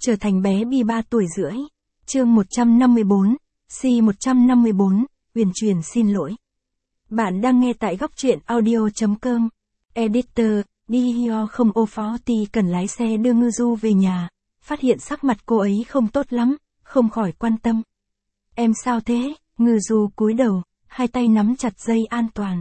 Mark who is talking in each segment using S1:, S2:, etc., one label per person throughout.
S1: Trở thành bé Bi 3 tuổi rưỡi. Chương 154, C154, Huyền truyền xin lỗi. Bạn đang nghe tại góc truyện audio.com. Editor, Dihyo không ô phó Ti cần lái xe đưa Ngư Du về nhà, phát hiện sắc mặt cô ấy không tốt lắm, không khỏi quan tâm. Em sao thế? Ngư Du cúi đầu, hai tay nắm chặt dây an toàn.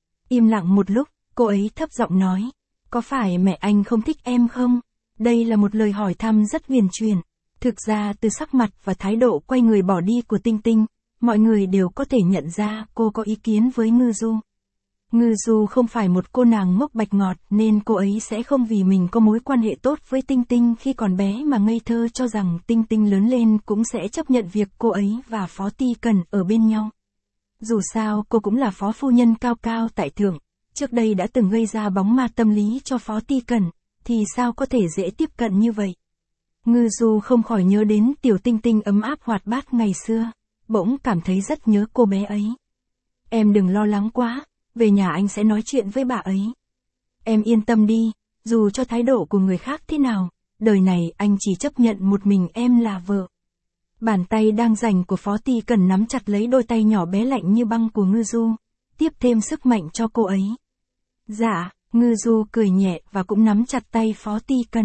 S1: Im lặng một lúc, cô ấy thấp giọng nói, có phải mẹ anh không thích em không? Đây là một lời hỏi thăm rất huyền truyền. Thực ra từ sắc mặt và thái độ quay người bỏ đi của Tinh Tinh, mọi người đều có thể nhận ra cô có ý kiến với Ngư Du. Ngư Du không phải một cô nàng ngốc bạch ngọt nên cô ấy sẽ không vì mình có mối quan hệ tốt với Tinh Tinh khi còn bé mà ngây thơ cho rằng Tinh Tinh lớn lên cũng sẽ chấp nhận việc cô ấy và Phó Ti Cần ở bên nhau. Dù sao cô cũng là phó phu nhân cao cao tại thượng, trước đây đã từng gây ra bóng ma tâm lý cho Phó Ti Cần, thì sao có thể dễ tiếp cận như vậy. Ngư Du không khỏi nhớ đến tiểu Tinh Tinh ấm áp hoạt bát ngày xưa, bỗng cảm thấy rất nhớ cô bé ấy. Em đừng lo lắng quá, về nhà anh sẽ nói chuyện với bà ấy. Em yên tâm đi, dù cho thái độ của người khác thế nào, đời này anh chỉ chấp nhận một mình em là vợ. Bàn tay đang rảnh của Phó Ti Cần nắm chặt lấy đôi tay nhỏ bé lạnh như băng của Ngư Du, tiếp thêm sức mạnh cho cô ấy. Dạ, Ngư Du cười nhẹ và cũng nắm chặt tay Phó Ti Cần.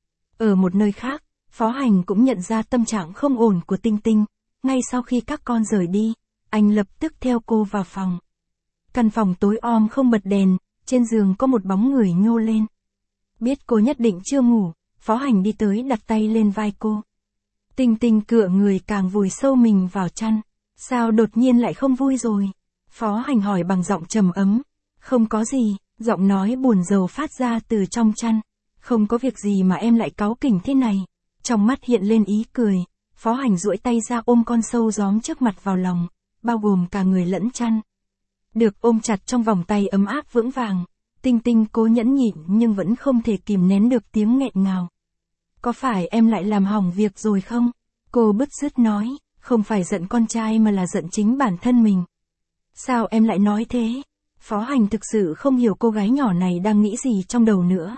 S1: Ở một nơi khác, Phó Hành cũng nhận ra tâm trạng không ổn của Tinh Tinh, ngay sau khi các con rời đi, anh lập tức theo cô vào phòng. Căn phòng tối om không bật đèn, trên giường có một bóng người nhô lên. Biết cô nhất định chưa ngủ, Phó Hành đi tới đặt tay lên vai cô. Tinh Tinh cựa người càng vùi sâu mình vào chăn. Sao đột nhiên lại không vui rồi? Phó Hành hỏi bằng giọng trầm ấm. Không có gì, giọng nói buồn rầu phát ra từ trong chăn. Không có việc gì mà em lại cáu kỉnh thế này. Trong mắt hiện lên ý cười, Phó Hành duỗi tay ra ôm con sâu gióm trước mặt vào lòng, bao gồm cả người lẫn chăn. Được ôm chặt trong vòng tay ấm áp vững vàng, Tinh Tinh cố nhẫn nhịn nhưng vẫn không thể kìm nén được tiếng nghẹn ngào. Có phải em lại làm hỏng việc rồi không? Cô bứt rứt nói, không phải giận con trai mà là giận chính bản thân mình. Sao em lại nói thế? Phó Hành thực sự không hiểu cô gái nhỏ này đang nghĩ gì trong đầu nữa.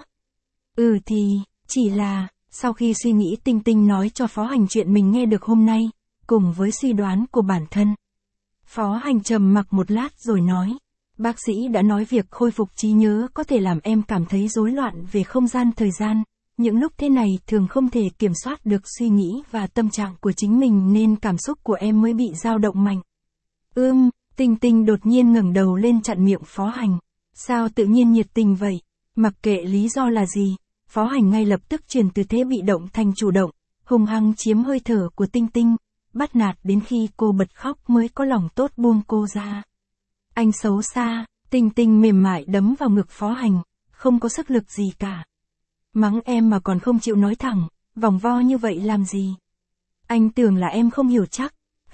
S1: Chỉ là, sau khi suy nghĩ Tinh Tinh nói cho Phó Hành chuyện mình nghe được hôm nay, cùng với suy đoán của bản thân. Phó Hành trầm mặc một lát rồi nói, bác sĩ đã nói việc khôi phục trí nhớ có thể làm em cảm thấy rối loạn về không gian thời gian. Những lúc thế này thường không thể kiểm soát được suy nghĩ và tâm trạng của chính mình nên cảm xúc của em mới bị dao động mạnh. Tinh Tinh đột nhiên ngẩng đầu lên chặn miệng Phó Hành. Sao tự nhiên nhiệt tình vậy? Mặc kệ lý do là gì, Phó Hành ngay lập tức chuyển từ thế bị động thành chủ động, hung hăng chiếm hơi thở của Tinh Tinh, bắt nạt đến khi cô bật khóc mới có lòng tốt buông cô ra. Anh xấu xa, Tinh Tinh mềm mại đấm vào ngực Phó Hành, không có sức lực gì cả. Mắng em mà còn không chịu nói thẳng, vòng vo như vậy làm gì? Anh tưởng là em không hiểu chắc.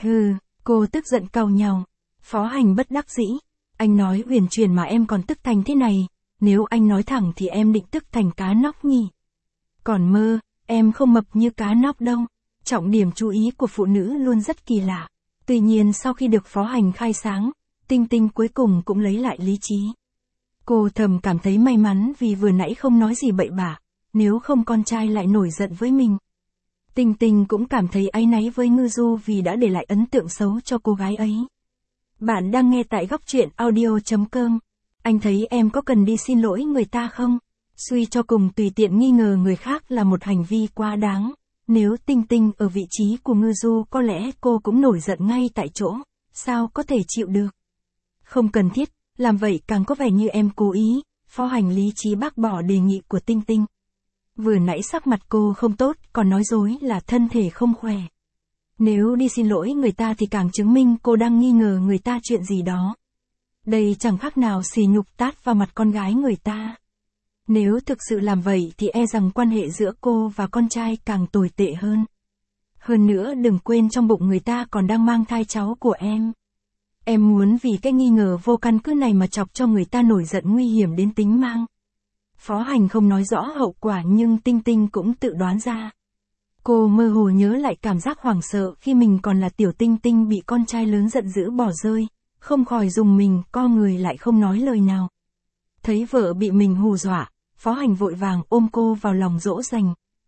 S1: Cô tức giận cau nhàu. Phó Hành bất đắc dĩ. Anh nói huyền truyền mà em còn tức thành thế này, nếu anh nói thẳng thì em định tức thành cá nóc nhỉ? Còn mơ, em không mập như cá nóc đâu. Trọng điểm chú ý của phụ nữ luôn rất kỳ lạ. Tuy nhiên sau khi được Phó Hành khai sáng, Tinh Tinh cuối cùng cũng lấy lại lý trí. Cô thầm cảm thấy may mắn vì vừa nãy không nói gì bậy bạ, nếu không con trai lại nổi giận với mình. Tinh Tinh cũng cảm thấy áy náy với Ngư Du vì đã để lại ấn tượng xấu cho cô gái ấy. Bạn đang nghe tại góc truyện audio.com. Anh thấy em có cần đi xin lỗi người ta không? Suy cho cùng tùy tiện nghi ngờ người khác là một hành vi quá đáng. Nếu Tinh Tinh ở vị trí của Ngư Du có lẽ cô cũng nổi giận ngay tại chỗ. Sao có thể chịu được? Không cần thiết, làm vậy càng có vẻ như em cố ý. Phó Hành lý trí bác bỏ đề nghị của Tinh Tinh. Vừa nãy sắc mặt cô không tốt, còn nói dối là thân thể không khỏe. Nếu đi xin lỗi người ta thì càng chứng minh cô đang nghi ngờ người ta chuyện gì đó. Đây chẳng khác nào xỉ nhục tát vào mặt con gái người ta. Nếu thực sự làm vậy thì e rằng quan hệ giữa cô và con trai càng tồi tệ hơn. Hơn nữa đừng quên trong bụng người ta còn đang mang thai cháu của em. Em muốn vì cái nghi ngờ vô căn cứ này mà chọc cho người ta nổi giận nguy hiểm đến tính mạng. Phó Hành không nói rõ hậu quả nhưng Tinh Tinh cũng tự đoán ra. Cô mơ hồ nhớ lại cảm giác hoảng sợ khi mình còn là tiểu Tinh Tinh bị con trai lớn giận dữ bỏ rơi, không khỏi rùng mình, co người lại không nói lời nào. Thấy vợ bị mình hù dọa, Phó Hành vội vàng ôm cô vào lòng dỗ dành,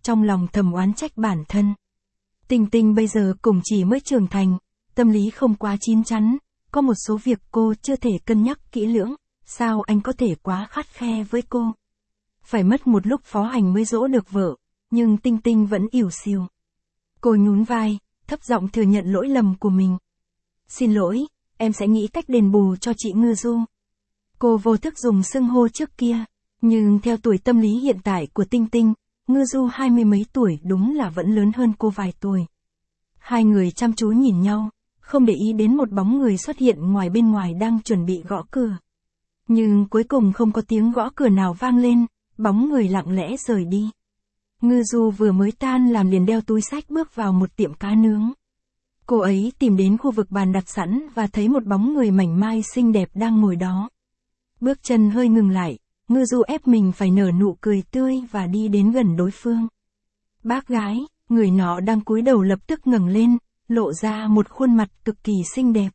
S1: trong lòng thầm oán trách bản thân. Tinh Tinh bây giờ cùng chỉ mới trưởng thành, tâm lý không quá chín chắn, có một số việc cô chưa thể cân nhắc kỹ lưỡng, sao anh có thể quá khắt khe với cô. Phải mất một lúc Phó Hành mới dỗ được vợ, nhưng Tinh Tinh vẫn ỉu xìu. Cô nhún vai, thấp giọng thừa nhận lỗi lầm của mình. Xin lỗi, em sẽ nghĩ cách đền bù cho chị Ngư Du. Cô vô thức dùng xưng hô trước kia, nhưng theo tuổi tâm lý hiện tại của Tinh Tinh, Ngư Du 20 mấy tuổi đúng là vẫn lớn hơn cô vài tuổi. Hai người chăm chú nhìn nhau, không để ý đến một bóng người xuất hiện ngoài bên ngoài đang chuẩn bị gõ cửa. Nhưng cuối cùng không có tiếng gõ cửa nào vang lên, bóng người lặng lẽ rời đi. Ngư Du vừa mới tan làm liền đeo túi xách bước vào một tiệm cá nướng. Cô ấy tìm đến khu vực bàn đặt sẵn và thấy một bóng người mảnh mai xinh đẹp đang ngồi đó. Bước chân hơi ngừng lại, Ngư Du ép mình phải nở nụ cười tươi và đi đến gần đối phương. Bác gái, người nọ đang cúi đầu lập tức ngẩng lên, lộ ra một khuôn mặt cực kỳ xinh đẹp.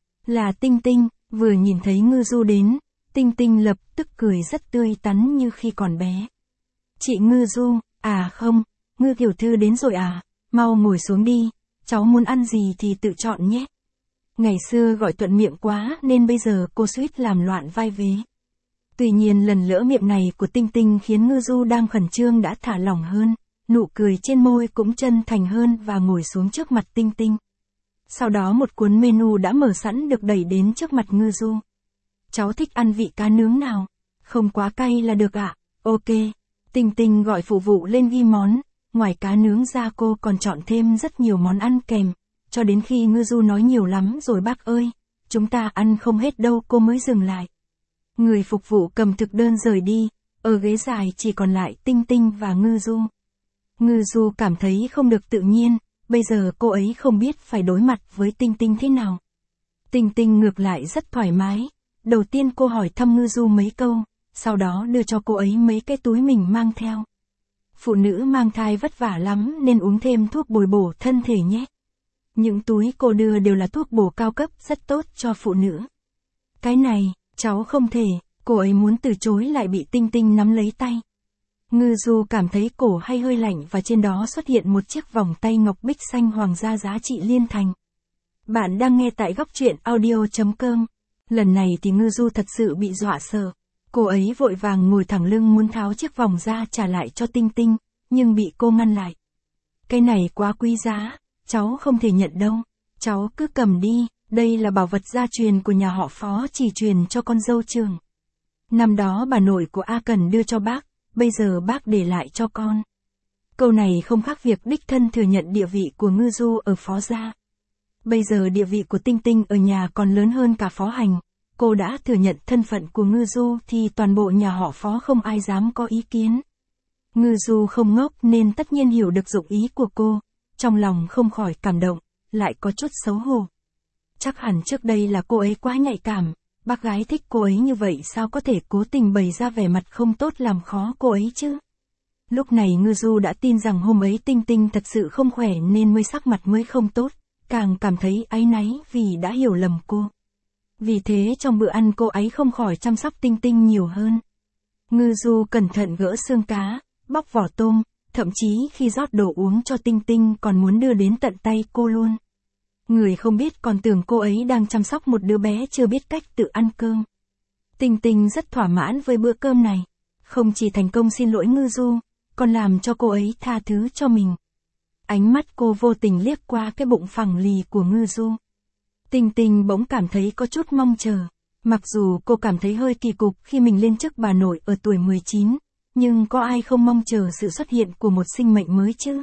S1: Là Tinh Tinh, vừa nhìn thấy Ngư Du đến, Tinh Tinh lập tức cười rất tươi tắn như khi còn bé. Chị Ngư Du, à không, Ngư tiểu thư đến rồi à, mau ngồi xuống đi, cháu muốn ăn gì thì tự chọn nhé. Ngày xưa gọi thuận miệng quá nên bây giờ cô suýt làm loạn vai vế. Tuy nhiên lần lỡ miệng này của Tinh Tinh khiến Ngư Du đang khẩn trương đã thả lỏng hơn, nụ cười trên môi cũng chân thành hơn và ngồi xuống trước mặt Tinh Tinh. Sau đó một cuốn menu đã mở sẵn được đẩy đến trước mặt Ngư Du. Cháu thích ăn vị cá nướng nào? Không quá cay là được ạ. Ok. Tinh Tinh gọi phục vụ lên ghi món, ngoài cá nướng ra cô còn chọn thêm rất nhiều món ăn kèm, cho đến khi Ngư Du nói nhiều lắm rồi bác ơi, chúng ta ăn không hết đâu cô mới dừng lại. Người phục vụ cầm thực đơn rời đi, ở ghế dài chỉ còn lại Tinh Tinh và Ngư Du. Ngư Du cảm thấy không được tự nhiên, bây giờ cô ấy không biết phải đối mặt với Tinh Tinh thế nào. Tinh Tinh ngược lại rất thoải mái, đầu tiên cô hỏi thăm Ngư Du mấy câu, sau đó đưa cho cô ấy mấy cái túi mình mang theo. Phụ nữ mang thai vất vả lắm nên uống thêm thuốc bồi bổ thân thể nhé. Những túi cô đưa đều là thuốc bổ cao cấp rất tốt cho phụ nữ. Cái này, cháu không thể, cô ấy muốn từ chối lại bị Tinh Tinh nắm lấy tay. Ngư Du cảm thấy cổ hay hơi lạnh và trên đó xuất hiện một chiếc vòng tay ngọc bích xanh hoàng gia giá trị liên thành. Bạn đang nghe tại góc truyện audio.com. Lần này thì Ngư Du thật sự bị dọa sợ. Cô ấy vội vàng ngồi thẳng lưng muốn tháo chiếc vòng ra trả lại cho Tinh Tinh, nhưng bị cô ngăn lại. Cái này quá quý giá, cháu không thể nhận đâu, cháu cứ cầm đi, đây là bảo vật gia truyền của nhà họ Phó chỉ truyền cho con dâu trưởng. Năm đó bà nội của A Cần đưa cho bác, bây giờ bác để lại cho con. Câu này không khác việc đích thân thừa nhận địa vị của Ngư Du ở Phó gia. Bây giờ địa vị của Tinh Tinh ở nhà còn lớn hơn cả Phó Hành. Cô đã thừa nhận thân phận của Ngư Du thì toàn bộ nhà họ Phó không ai dám có ý kiến. Ngư Du không ngốc nên tất nhiên hiểu được dụng ý của cô, trong lòng không khỏi cảm động, lại có chút xấu hổ. Chắc hẳn trước đây là cô ấy quá nhạy cảm, bác gái thích cô ấy như vậy sao có thể cố tình bày ra vẻ mặt không tốt làm khó cô ấy chứ. Lúc này Ngư Du đã tin rằng hôm ấy Tinh Tinh thật sự không khỏe nên mới sắc mặt mới không tốt, càng cảm thấy áy náy vì đã hiểu lầm cô. Vì thế trong bữa ăn cô ấy không khỏi chăm sóc Tinh Tinh nhiều hơn. Ngư Du cẩn thận gỡ xương cá, bóc vỏ tôm, thậm chí khi rót đồ uống cho Tinh Tinh còn muốn đưa đến tận tay cô luôn. Người không biết còn tưởng cô ấy đang chăm sóc một đứa bé chưa biết cách tự ăn cơm. Tinh Tinh rất thỏa mãn với bữa cơm này, không chỉ thành công xin lỗi Ngư Du, còn làm cho cô ấy tha thứ cho mình. Ánh mắt cô vô tình liếc qua cái bụng phẳng lì của Ngư Du. Tinh Tinh bỗng cảm thấy có chút mong chờ. Mặc dù cô cảm thấy hơi kỳ cục khi mình lên chức bà nội ở tuổi 19, nhưng có ai không mong chờ sự xuất hiện của một sinh mệnh mới chứ?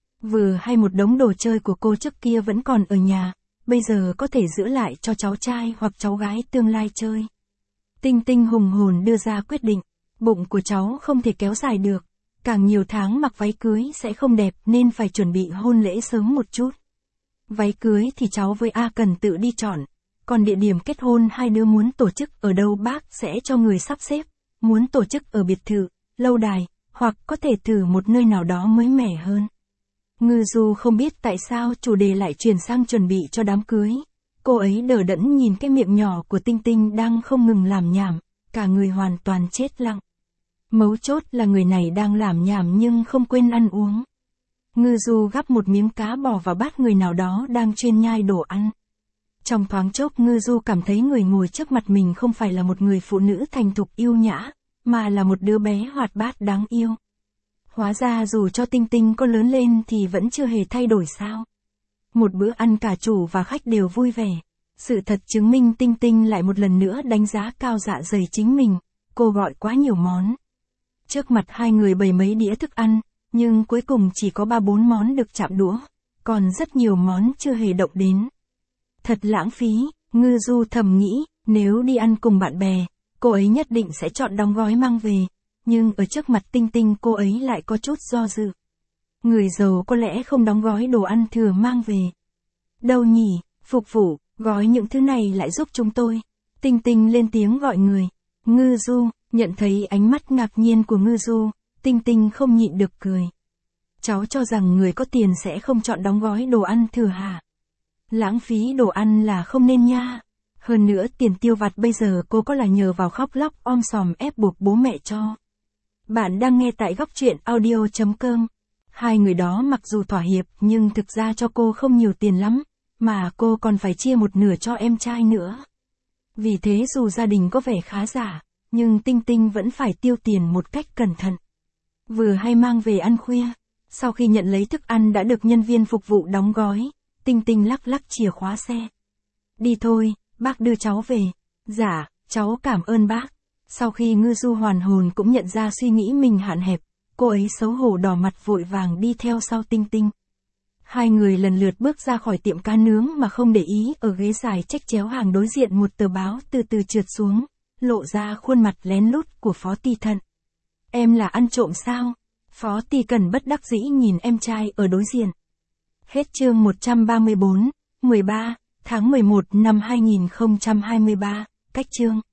S1: Vừa hay một đống đồ chơi của cô trước kia vẫn còn ở nhà, bây giờ có thể giữ lại cho cháu trai hoặc cháu gái tương lai chơi. Tinh Tinh hùng hồn đưa ra quyết định, bụng của cháu không thể kéo dài được, càng nhiều tháng mặc váy cưới sẽ không đẹp nên phải chuẩn bị hôn lễ sớm một chút. Váy cưới thì cháu với A Cần tự đi chọn, còn địa điểm kết hôn hai đứa muốn tổ chức ở đâu bác sẽ cho người sắp xếp, muốn tổ chức ở biệt thự, lâu đài, hoặc có thể thử một nơi nào đó mới mẻ hơn. Ngư Du không biết tại sao chủ đề lại chuyển sang chuẩn bị cho đám cưới. Cô ấy đờ đẫn nhìn cái miệng nhỏ của Tinh Tinh đang không ngừng làm nhảm, cả người hoàn toàn chết lặng. Mấu chốt là người này đang làm nhảm nhưng không quên ăn uống. Ngư Du gắp một miếng cá bò vào bát người nào đó đang chuyên nhai đồ ăn. Trong thoáng chốc Ngư Du cảm thấy người ngồi trước mặt mình không phải là một người phụ nữ thành thục yêu nhã, mà là một đứa bé hoạt bát đáng yêu. Hóa ra dù cho Tinh Tinh có lớn lên thì vẫn chưa hề thay đổi sao. Một bữa ăn cả chủ và khách đều vui vẻ. Sự thật chứng minh Tinh Tinh lại một lần nữa đánh giá cao dạ dày chính mình, cô gọi quá nhiều món. Trước mặt hai người bày mấy đĩa thức ăn, nhưng cuối cùng chỉ có 3-4 món được chạm đũa, còn rất nhiều món chưa hề động đến. Thật lãng phí, Ngư Du thầm nghĩ, nếu đi ăn cùng bạn bè, cô ấy nhất định sẽ chọn đóng gói mang về, nhưng ở trước mặt Tinh Tinh cô ấy lại có chút do dự. Người giàu có lẽ không đóng gói đồ ăn thừa mang về. Đâu nhỉ, phục vụ, gói những thứ này lại giúp chúng tôi. Tinh Tinh lên tiếng gọi người. Ngư Du, nhận thấy ánh mắt ngạc nhiên của Ngư Du, Tinh Tinh không nhịn được cười. Cháu cho rằng người có tiền sẽ không chọn đóng gói đồ ăn thừa hả? Lãng phí đồ ăn là không nên nha. Hơn nữa tiền tiêu vặt bây giờ cô có là nhờ vào khóc lóc om sòm ép buộc bố mẹ cho. Bạn đang nghe tại góc truyện audio.com. Hai người đó mặc dù thỏa hiệp nhưng thực ra cho cô không nhiều tiền lắm, mà cô còn phải chia một nửa cho em trai nữa. Vì thế dù gia đình có vẻ khá giả, nhưng Tinh Tinh vẫn phải tiêu tiền một cách cẩn thận. Vừa hay mang về ăn khuya, sau khi nhận lấy thức ăn đã được nhân viên phục vụ đóng gói, Tinh Tinh lắc lắc chìa khóa xe. Đi thôi, bác đưa cháu về. Dạ, cháu cảm ơn bác. Sau khi Ngư Du hoàn hồn cũng nhận ra suy nghĩ mình hạn hẹp, cô ấy xấu hổ đỏ mặt vội vàng đi theo sau Tinh Tinh. Hai người lần lượt bước ra khỏi tiệm cá nướng mà không để ý ở ghế dài trách chéo hàng đối diện một tờ báo từ từ trượt xuống, lộ ra khuôn mặt lén lút của Phó Ty Thận. Em là ăn trộm sao? Phó Ty Cần bất đắc dĩ nhìn em trai ở đối diện. Hết chương 134, 13, tháng 11 năm 2023, cách chương.